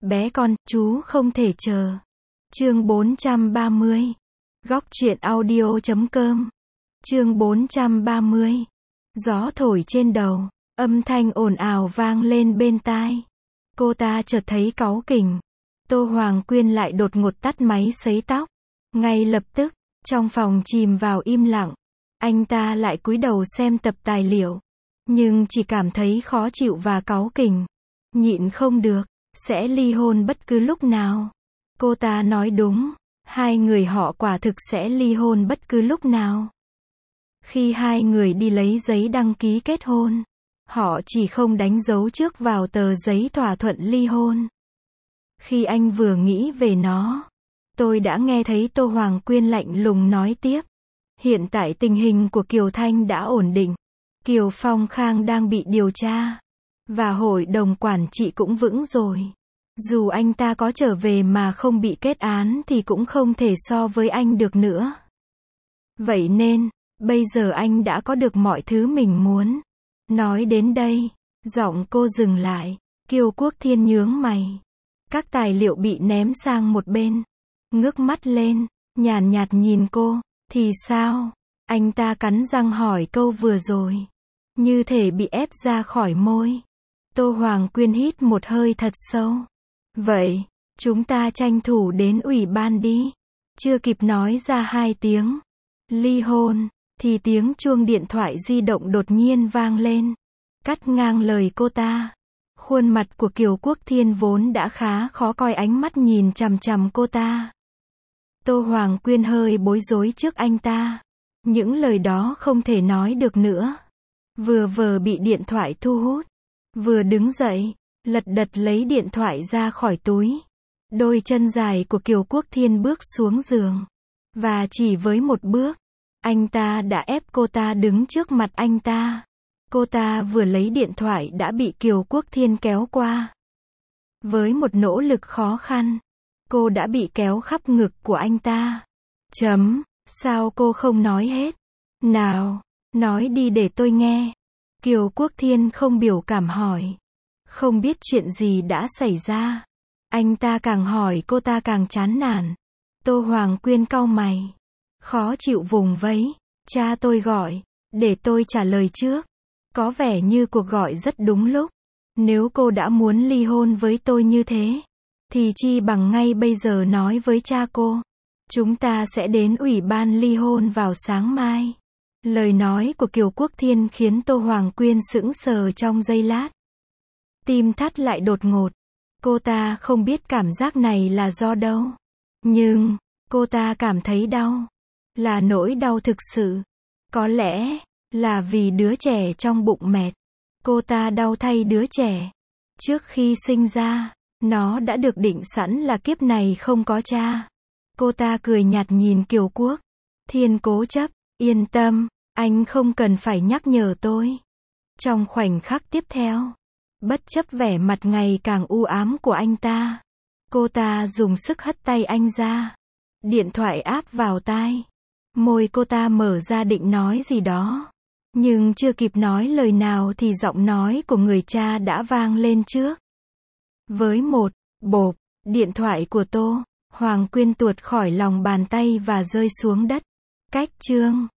Bé con, chú không thể chờ. Chương 430. Góc truyện audio.com. Chương 430. Gió thổi trên đầu, âm thanh ồn ào vang lên bên tai. Cô ta chợt thấy cáu kỉnh. Tô Hoàng Quyên lại đột ngột tắt máy sấy tóc. Ngay lập tức, trong phòng chìm vào im lặng. Anh ta lại cúi đầu xem tập tài liệu, nhưng chỉ cảm thấy khó chịu và cáu kỉnh. Nhịn không được, sẽ ly hôn bất cứ lúc nào. Cô ta nói đúng, hai người họ quả thực sẽ ly hôn bất cứ lúc nào. Khi hai người đi lấy giấy đăng ký kết hôn, họ chỉ không đánh dấu trước vào tờ giấy thỏa thuận ly hôn. Khi anh vừa nghĩ về nó, tôi đã nghe thấy Tô Hoàng Quyên lạnh lùng nói tiếp. Hiện tại tình hình của Kiều Thanh đã ổn định. Kiều Phong Khang đang bị điều tra. Và hội đồng quản trị cũng vững rồi. Dù anh ta có trở về mà không bị kết án thì cũng không thể so với anh được nữa. Vậy nên, bây giờ anh đã có được mọi thứ mình muốn. Nói đến đây, giọng cô dừng lại. Kiều Quốc Thiên nhướng mày. Các tài liệu bị ném sang một bên. Ngước mắt lên, nhàn nhạt nhìn cô. Thì sao? Anh ta cắn răng hỏi câu vừa rồi. Như thể bị ép ra khỏi môi. Tô Hoàng Quyên hít một hơi thật sâu. Vậy, chúng ta tranh thủ đến ủy ban đi. Chưa kịp nói ra hai tiếng ly hôn, thì tiếng chuông điện thoại di động đột nhiên vang lên. Cắt ngang lời cô ta. Khuôn mặt của Kiều Quốc Thiên vốn đã khá khó coi, ánh mắt nhìn chằm chằm cô ta. Tô Hoàng Quyên hơi bối rối trước anh ta. Những lời đó không thể nói được nữa. Vừa vờ bị điện thoại thu hút, vừa đứng dậy, lật đật lấy điện thoại ra khỏi túi. Đôi chân dài của Kiều Quốc Thiên bước xuống giường. Và chỉ với một bước, anh ta đã ép cô ta đứng trước mặt anh ta. Cô ta vừa lấy điện thoại đã bị Kiều Quốc Thiên kéo qua. Với một nỗ lực khó khăn, cô đã bị kéo khắp ngực của anh ta. Sao cô không nói hết? Nào, nói đi để tôi nghe. Kiều Quốc Thiên không biểu cảm hỏi. Không biết chuyện gì đã xảy ra. Anh ta càng hỏi cô ta càng chán nản. Tô Hoàng Quyên cau mày. Khó chịu vùng vẫy. Cha tôi gọi, để tôi trả lời trước. Có vẻ như cuộc gọi rất đúng lúc. Nếu cô đã muốn ly hôn với tôi như thế, thì chi bằng ngay bây giờ nói với cha cô. Chúng ta sẽ đến ủy ban ly hôn vào sáng mai. Lời nói của Kiều Quốc Thiên khiến Tô Hoàng Quyên sững sờ trong giây lát. Tim thắt lại đột ngột. Cô ta không biết cảm giác này là do đâu. Nhưng, cô ta cảm thấy đau. Là nỗi đau thực sự. Có lẽ, là vì đứa trẻ trong bụng mẹ. Cô ta đau thay đứa trẻ. Trước khi sinh ra, nó đã được định sẵn là kiếp này không có cha. Cô ta cười nhạt nhìn Kiều Quốc Thiên cố chấp. Yên tâm, anh không cần phải nhắc nhở tôi. Trong khoảnh khắc tiếp theo, bất chấp vẻ mặt ngày càng u ám của anh ta, cô ta dùng sức hất tay anh ra. Điện thoại áp vào tai. Môi cô ta mở ra định nói gì đó. Nhưng chưa kịp nói lời nào thì giọng nói của người cha đã vang lên trước. Với một bộp, điện thoại của Tô Hoàng Quyên tuột khỏi lòng bàn tay và rơi xuống đất. Cách chương